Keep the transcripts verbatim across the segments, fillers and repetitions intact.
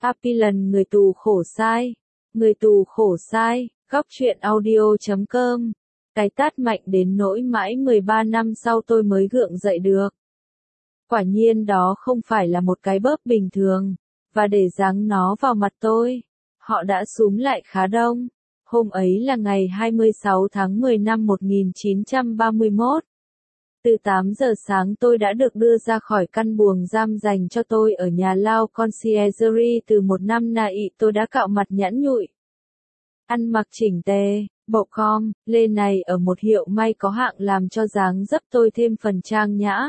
Appilan người tù khổ sai. Người tù khổ sai, góc truyện audio chấm com. Cái tát mạnh đến nỗi mãi mười ba năm sau tôi mới gượng dậy được. Quả nhiên đó không phải là một cái bóp bình thường, và để giáng nó vào mặt tôi, họ đã xúm lại khá đông. Hôm ấy là ngày hai mươi sáu tháng mười năm một nghìn chín trăm ba mươi mốt. Từ tám giờ sáng tôi đã được đưa ra khỏi căn buồng giam dành cho tôi ở nhà lao conciergerie từ một năm nay. Tôi đã cạo mặt nhẵn nhụi, ăn mặc chỉnh tề, bộ com, lê này ở một hiệu may có hạng làm cho dáng dấp tôi thêm phần trang nhã.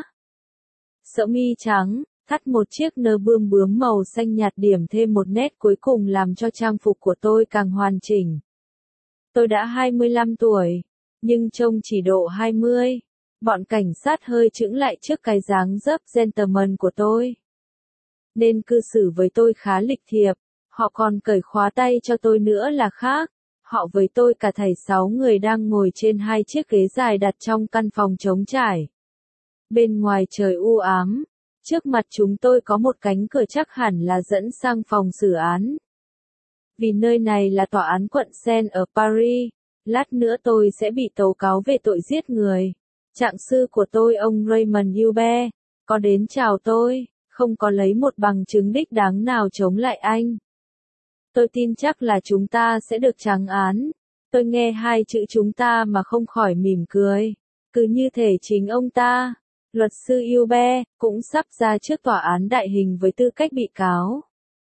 Sợi mi trắng, thắt một chiếc nơ bươm bướm màu xanh nhạt điểm thêm một nét cuối cùng làm cho trang phục của tôi càng hoàn chỉnh. Tôi đã hai mươi lăm tuổi, nhưng trông chỉ độ hai mươi. Bọn cảnh sát hơi chững lại trước cái dáng dấp gentleman của tôi, nên cư xử với tôi khá lịch thiệp. Họ còn cởi khóa tay cho tôi nữa là khác. Họ với tôi cả thảy sáu người đang ngồi trên hai chiếc ghế dài đặt trong căn phòng trống trải. Bên ngoài trời u ám, trước mặt chúng tôi có một cánh cửa chắc hẳn là dẫn sang phòng xử án. Vì nơi này là tòa án quận Seine ở Paris, lát nữa tôi sẽ bị tố cáo về tội giết người. Trạng sư của tôi ông Raymond Hubert, có đến chào tôi, không có lấy một bằng chứng đích đáng nào chống lại anh. Tôi tin chắc là chúng ta sẽ được trắng án. Tôi nghe hai chữ chúng ta mà không khỏi mỉm cười. Cứ như thể chính ông ta, luật sư Hubert, cũng sắp ra trước tòa án đại hình với tư cách bị cáo.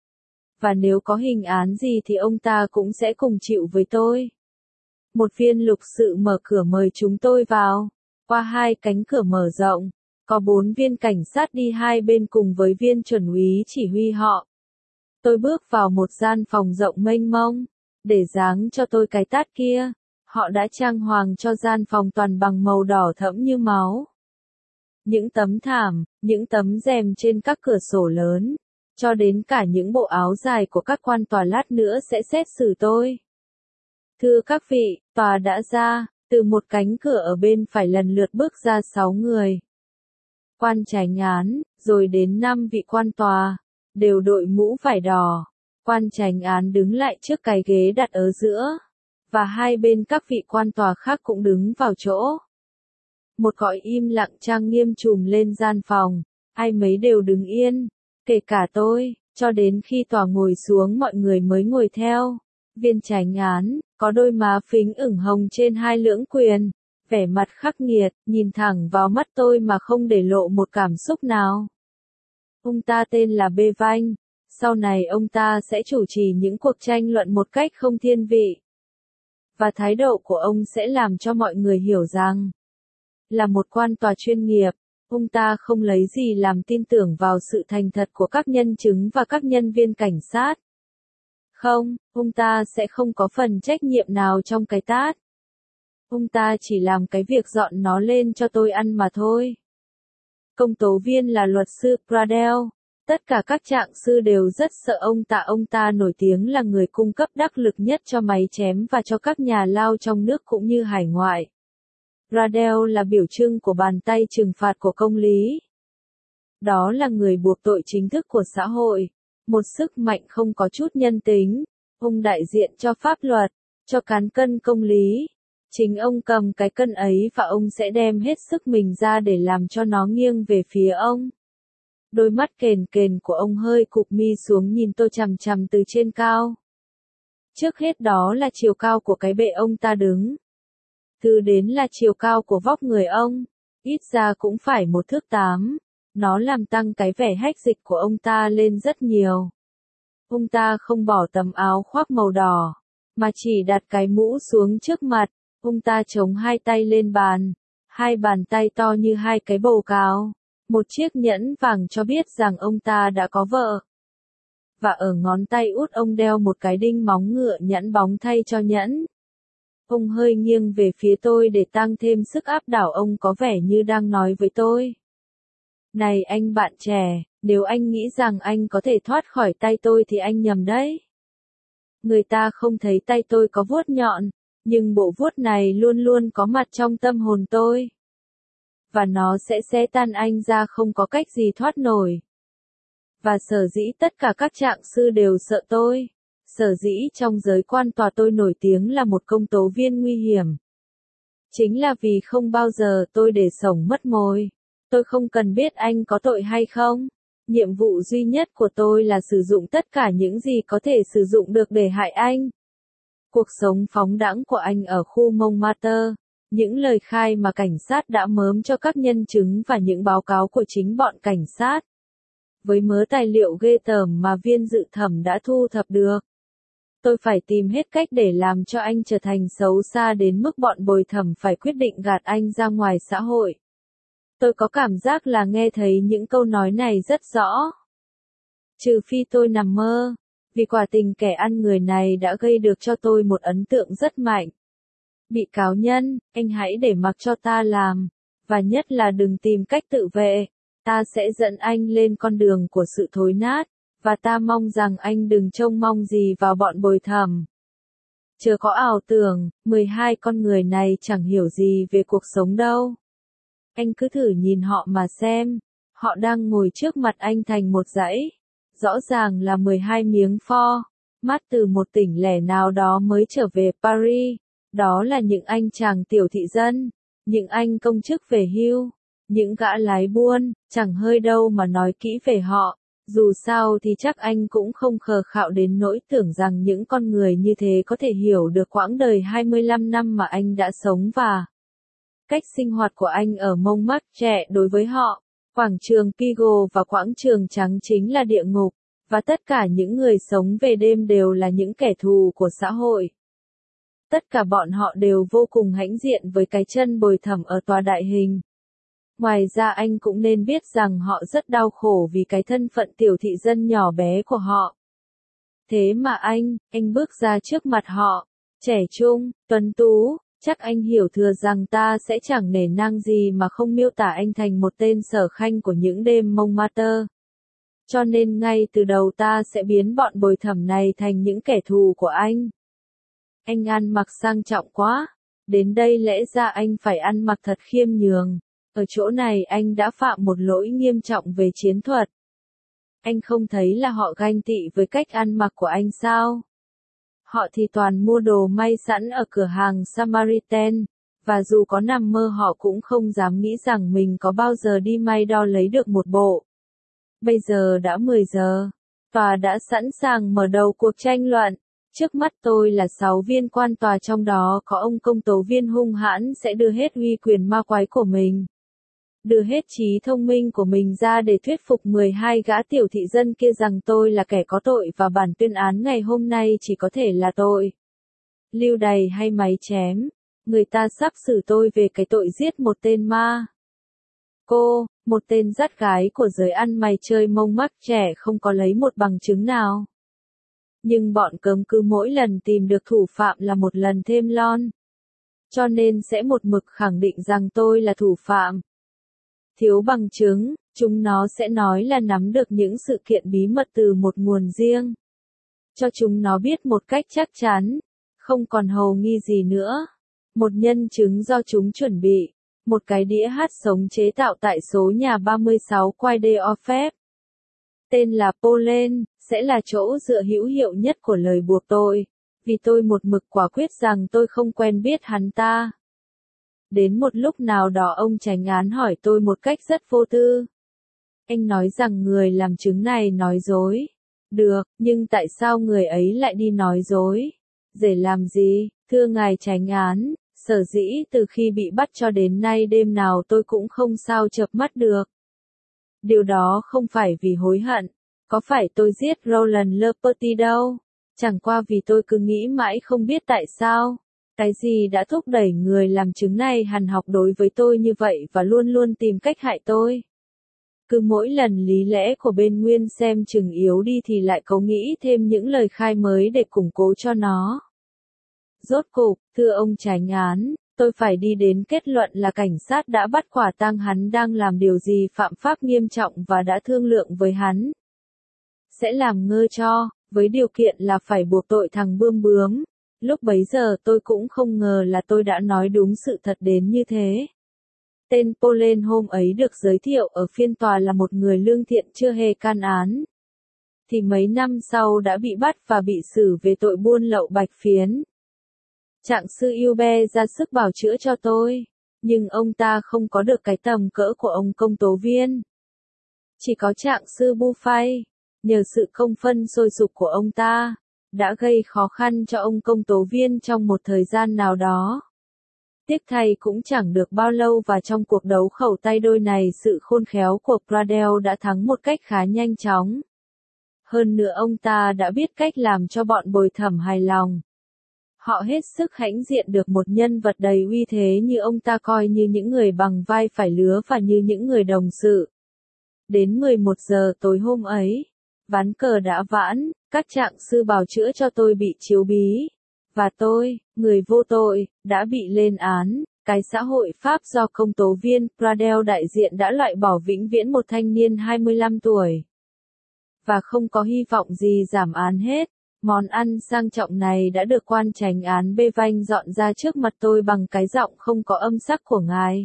Và nếu có hình án gì thì ông ta cũng sẽ cùng chịu với tôi. Một viên lục sự mở cửa mời chúng tôi vào. Qua hai cánh cửa mở rộng, có bốn viên cảnh sát đi hai bên cùng với viên chuẩn úy chỉ huy họ. Tôi bước vào một gian phòng rộng mênh mông, để giáng cho tôi cái tát kia. Họ đã trang hoàng cho gian phòng toàn bằng màu đỏ thẫm như máu. Những tấm thảm, những tấm rèm trên các cửa sổ lớn, cho đến cả những bộ áo dài của các quan tòa lát nữa sẽ xét xử tôi. Thưa các vị, tòa đã ra. Từ một cánh cửa ở bên phải lần lượt bước ra sáu người. Quan chánh án, rồi đến năm vị quan tòa, đều đội mũ vải đỏ. Quan chánh án đứng lại trước cái ghế đặt ở giữa, và hai bên các vị quan tòa khác cũng đứng vào chỗ. Một cõi im lặng trang nghiêm trùm lên gian phòng, ai mấy đều đứng yên, kể cả tôi, cho đến khi tòa ngồi xuống mọi người mới ngồi theo. Viên chánh án, có đôi má phính ửng hồng trên hai lưỡng quyền, vẻ mặt khắc nghiệt, nhìn thẳng vào mắt tôi mà không để lộ một cảm xúc nào. Ông ta tên là Bevanh, sau này ông ta sẽ chủ trì những cuộc tranh luận một cách không thiên vị. Và thái độ của ông sẽ làm cho mọi người hiểu rằng, là một quan tòa chuyên nghiệp, ông ta không lấy gì làm tin tưởng vào sự thành thật của các nhân chứng và các nhân viên cảnh sát. Không, ông ta sẽ không có phần trách nhiệm nào trong cái tát. Ông ta chỉ làm cái việc dọn nó lên cho tôi ăn mà thôi. Công tố viên là luật sư Pradel. Tất cả các trạng sư đều rất sợ ông ta. Ông ta nổi tiếng là người cung cấp đắc lực nhất cho máy chém và cho các nhà lao trong nước cũng như hải ngoại. Pradel là biểu trưng của bàn tay trừng phạt của công lý. Đó là người buộc tội chính thức của xã hội. Một sức mạnh không có chút nhân tính. Ông đại diện cho pháp luật, cho cán cân công lý. Chính ông cầm cái cân ấy và ông sẽ đem hết sức mình ra để làm cho nó nghiêng về phía ông. Đôi mắt kền kền của ông hơi cụp mi xuống nhìn tôi chằm chằm từ trên cao. Trước hết đó là chiều cao của cái bệ ông ta đứng. Thứ đến là chiều cao của vóc người ông. Ít ra cũng phải một thước tám. Nó làm tăng cái vẻ hách dịch của ông ta lên rất nhiều. Ông ta không bỏ tấm áo khoác màu đỏ, mà chỉ đặt cái mũ xuống trước mặt. Ông ta chống hai tay lên bàn, hai bàn tay to như hai cái bầu cào. Một chiếc nhẫn vàng cho biết rằng ông ta đã có vợ. Và ở ngón tay út ông đeo một cái đinh móng ngựa nhẵn bóng thay cho nhẫn. Ông hơi nghiêng về phía tôi để tăng thêm sức áp đảo. Ông có vẻ như đang nói với tôi. Này anh bạn trẻ, nếu anh nghĩ rằng anh có thể thoát khỏi tay tôi thì anh nhầm đấy. Người ta không thấy tay tôi có vuốt nhọn, nhưng bộ vuốt này luôn luôn có mặt trong tâm hồn tôi. Và nó sẽ xé tan anh ra không có cách gì thoát nổi. Và sở dĩ tất cả các trạng sư đều sợ tôi. Sở dĩ trong giới quan tòa tôi nổi tiếng là một công tố viên nguy hiểm. Chính là vì không bao giờ tôi để sống mất mồi. Tôi không cần biết anh có tội hay không. Nhiệm vụ duy nhất của tôi là sử dụng tất cả những gì có thể sử dụng được để hại anh. Cuộc sống phóng đãng của anh ở khu Montmartre, những lời khai mà cảnh sát đã mớm cho các nhân chứng và những báo cáo của chính bọn cảnh sát. Với mớ tài liệu ghê tởm mà viên dự thẩm đã thu thập được. Tôi phải tìm hết cách để làm cho anh trở thành xấu xa đến mức bọn bồi thẩm phải quyết định gạt anh ra ngoài xã hội. Tôi có cảm giác là nghe thấy những câu nói này rất rõ. Trừ phi tôi nằm mơ, vì quả tình kẻ ăn người này đã gây được cho tôi một ấn tượng rất mạnh. Bị cáo nhân, anh hãy để mặc cho ta làm, và nhất là đừng tìm cách tự vệ. Ta sẽ dẫn anh lên con đường của sự thối nát, và ta mong rằng anh đừng trông mong gì vào bọn bồi thẩm. Chớ có ảo tưởng, mười hai con người này chẳng hiểu gì về cuộc sống đâu. Anh cứ thử nhìn họ mà xem, họ đang ngồi trước mặt anh thành một dãy. Rõ ràng là mười hai miếng pho, mát từ một tỉnh lẻ nào đó mới trở về Paris. Đó là những anh chàng tiểu thị dân, những anh công chức về hưu, những gã lái buôn, chẳng hơi đâu mà nói kỹ về họ. Dù sao thì chắc anh cũng không khờ khạo đến nỗi tưởng rằng những con người như thế có thể hiểu được quãng đời hai mươi lăm năm mà anh đã sống và cách sinh hoạt của anh ở Montmartre đối với họ. Quảng trường Pigalle và quảng trường trắng chính là địa ngục, và tất cả những người sống về đêm đều là những kẻ thù của xã hội. Tất cả bọn họ đều vô cùng hãnh diện với cái chân bồi thẩm ở tòa đại hình. Ngoài ra anh cũng nên biết rằng họ rất đau khổ vì cái thân phận tiểu thị dân nhỏ bé của họ. Thế mà anh, anh bước ra trước mặt họ, trẻ trung, tuấn tú, chắc anh hiểu thừa rằng ta sẽ chẳng nể nang gì mà không miêu tả anh thành một tên sở khanh của những đêm Montmartre. Cho nên ngay từ đầu ta sẽ biến bọn bồi thẩm này thành những kẻ thù của anh. Anh ăn mặc sang trọng quá, đến đây lẽ ra anh phải ăn mặc thật khiêm nhường. Ở chỗ này anh đã phạm một lỗi nghiêm trọng về chiến thuật. Anh không thấy là họ ganh tị với cách ăn mặc của anh sao? Họ thì toàn mua đồ may sẵn ở cửa hàng Samaritan, và dù có nằm mơ họ cũng không dám nghĩ rằng mình có bao giờ đi may đo lấy được một bộ. Bây giờ đã mười giờ, tòa đã sẵn sàng mở đầu cuộc tranh luận. Trước mắt tôi là sáu viên quan tòa, trong đó có ông công tố viên hung hãn sẽ đưa hết uy quyền ma quái của mình, đưa hết trí thông minh của mình ra để thuyết phục mười hai gã tiểu thị dân kia rằng tôi là kẻ có tội và bản tuyên án ngày hôm nay chỉ có thể là tội lưu đày hay máy chém. Người ta sắp xử tôi về cái tội giết một tên ma cô, một tên dắt gái của giới ăn mày chơi Montmartre không có lấy một bằng chứng nào. Nhưng bọn cấm cứ mỗi lần tìm được thủ phạm là một lần thêm lon. Cho nên sẽ một mực khẳng định rằng tôi là thủ phạm. Thiếu bằng chứng, chúng nó sẽ nói là nắm được những sự kiện bí mật từ một nguồn riêng. Cho chúng nó biết một cách chắc chắn, không còn hầu nghi gì nữa. Một nhân chứng do chúng chuẩn bị, một cái đĩa hát sống chế tạo tại số nhà ba mươi sáu Quai des Orfèvres. Tên là Pollen, sẽ là chỗ dựa hữu hiệu nhất của lời buộc tôi, vì tôi một mực quả quyết rằng tôi không quen biết hắn ta. Đến một lúc nào đó ông chánh án hỏi tôi một cách rất vô tư. Anh nói rằng người làm chứng này nói dối. Được, nhưng tại sao người ấy lại đi nói dối? Để làm gì? Thưa ngài chánh án, sở dĩ từ khi bị bắt cho đến nay đêm nào tôi cũng không sao chợp mắt được. Điều đó không phải vì hối hận. Có phải tôi giết Roland Le Petit đâu? Chẳng qua vì tôi cứ nghĩ mãi không biết tại sao. Cái gì đã thúc đẩy người làm chứng này hằn học đối với tôi như vậy và luôn luôn tìm cách hại tôi? Cứ mỗi lần lý lẽ của bên nguyên xem chừng yếu đi thì lại cố nghĩ thêm những lời khai mới để củng cố cho nó. Rốt cục, thưa ông chánh án, tôi phải đi đến kết luận là cảnh sát đã bắt quả tang hắn đang làm điều gì phạm pháp nghiêm trọng và đã thương lượng với hắn. Sẽ làm ngơ cho, với điều kiện là phải buộc tội thằng bươm bướm. Lúc bấy giờ tôi cũng không ngờ là tôi đã nói đúng sự thật đến như thế. Tên Pollen hôm ấy được giới thiệu ở phiên tòa là một người lương thiện chưa hề can án, thì mấy năm sau đã bị bắt và bị xử về tội buôn lậu bạch phiến. Trạng sư Yube ra sức bào chữa cho tôi, nhưng ông ta không có được cái tầm cỡ của ông công tố viên. Chỉ có trạng sư Buffay, nhờ sự công phân sôi sục của ông ta, đã gây khó khăn cho ông công tố viên trong một thời gian nào đó. Tiếc thay cũng chẳng được bao lâu và trong cuộc đấu khẩu tay đôi này sự khôn khéo của Pradelle đã thắng một cách khá nhanh chóng. Hơn nữa ông ta đã biết cách làm cho bọn bồi thẩm hài lòng. Họ hết sức hãnh diện được một nhân vật đầy uy thế như ông ta coi như những người bằng vai phải lứa và như những người đồng sự. Đến mười một giờ tối hôm ấy, ván cờ đã vãn, các trạng sư bào chữa cho tôi bị chiếu bí. Và tôi, người vô tội, đã bị lên án. Cái xã hội Pháp do công tố viên Pradelle đại diện đã loại bỏ vĩnh viễn một thanh niên hai mươi lăm tuổi. Và không có hy vọng gì giảm án hết. Món ăn sang trọng này đã được quan chánh án Bevanh dọn ra trước mặt tôi bằng cái giọng không có âm sắc của ngài.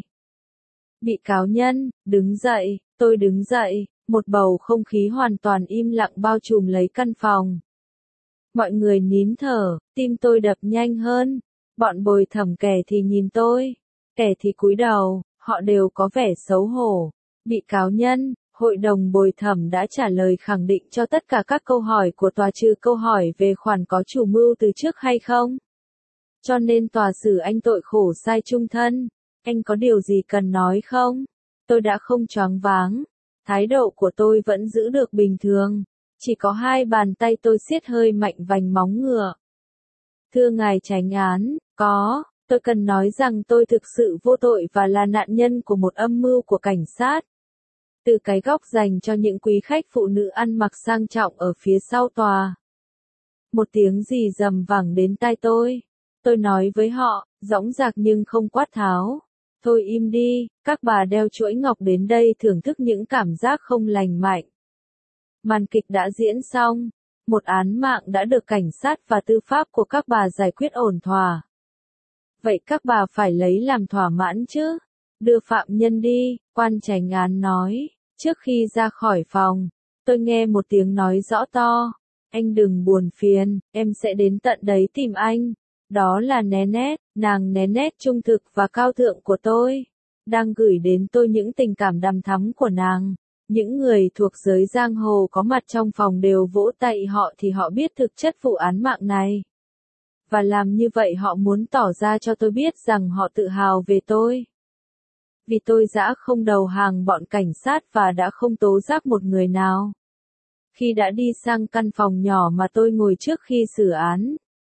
Bị cáo nhân, đứng dậy, tôi đứng dậy, một bầu không khí hoàn toàn im lặng bao trùm lấy căn phòng. Mọi người nín thở, tim tôi đập nhanh hơn. Bọn bồi thẩm kẻ thì nhìn tôi, kẻ thì cúi đầu, họ đều có vẻ xấu hổ. Bị cáo nhân, hội đồng bồi thẩm đã trả lời khẳng định cho tất cả các câu hỏi của tòa trừ câu hỏi về khoản có chủ mưu từ trước hay không. Cho nên tòa xử anh tội khổ sai chung thân. Anh có điều gì cần nói không? Tôi đã không choáng váng. Thái độ của tôi vẫn giữ được bình thường. Chỉ có hai bàn tay tôi siết hơi mạnh vành móng ngựa. Thưa ngài chánh án, có, tôi cần nói rằng tôi thực sự vô tội và là nạn nhân của một âm mưu của cảnh sát. Từ cái góc dành cho những quý khách phụ nữ ăn mặc sang trọng ở phía sau tòa. Một tiếng gì rầm vẳng đến tai tôi. Tôi nói với họ, dõng dạc nhưng không quát tháo. Thôi im đi, các bà đeo chuỗi ngọc đến đây thưởng thức những cảm giác không lành mạnh. Màn kịch đã diễn xong. Một án mạng đã được cảnh sát và tư pháp của các bà giải quyết ổn thỏa. Vậy các bà phải lấy làm thỏa mãn chứ? Đưa phạm nhân đi, quan chánh án nói. Trước khi ra khỏi phòng, tôi nghe một tiếng nói rõ to. Anh đừng buồn phiền, em sẽ đến tận đấy tìm anh. Đó là Nanette, nàng Nanette trung thực và cao thượng của tôi. Đang gửi đến tôi những tình cảm đằm thắm của nàng. Những người thuộc giới giang hồ có mặt trong phòng đều vỗ tay họ thì họ biết thực chất vụ án mạng này. Và làm như vậy họ muốn tỏ ra cho tôi biết rằng họ tự hào về tôi. Vì tôi đã không đầu hàng bọn cảnh sát và đã không tố giác một người nào. Khi đã đi sang căn phòng nhỏ mà tôi ngồi trước khi xử án,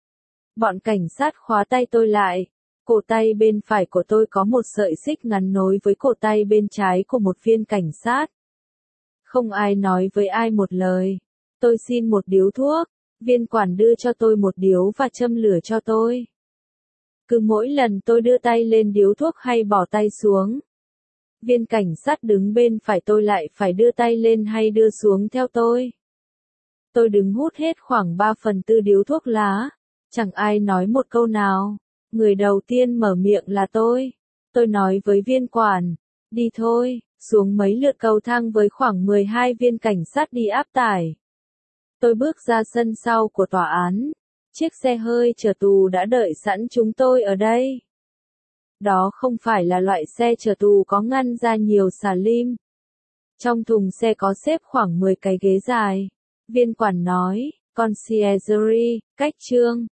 bọn cảnh sát khóa tay tôi lại. Cổ tay bên phải của tôi có một sợi xích ngắn nối với cổ tay bên trái của một viên cảnh sát. Không ai nói với ai một lời. Tôi xin một điếu thuốc. Viên quản đưa cho tôi một điếu và châm lửa cho tôi. Cứ mỗi lần tôi đưa tay lên điếu thuốc hay bỏ tay xuống, viên cảnh sát đứng bên phải tôi lại phải đưa tay lên hay đưa xuống theo tôi. Tôi đứng hút hết khoảng ba phần tư điếu thuốc lá. Chẳng ai nói một câu nào. Người đầu tiên mở miệng là tôi. Tôi nói với viên quản, đi thôi, xuống mấy lượt cầu thang với khoảng mười hai viên cảnh sát đi áp tải. Tôi bước ra sân sau của tòa án. Chiếc xe hơi chở tù đã đợi sẵn chúng tôi ở đây. Đó không phải là loại xe chở tù có ngăn ra nhiều xà lim. Trong thùng xe có xếp khoảng mười cái ghế dài. Viên quản nói, conciergerie, cách trương,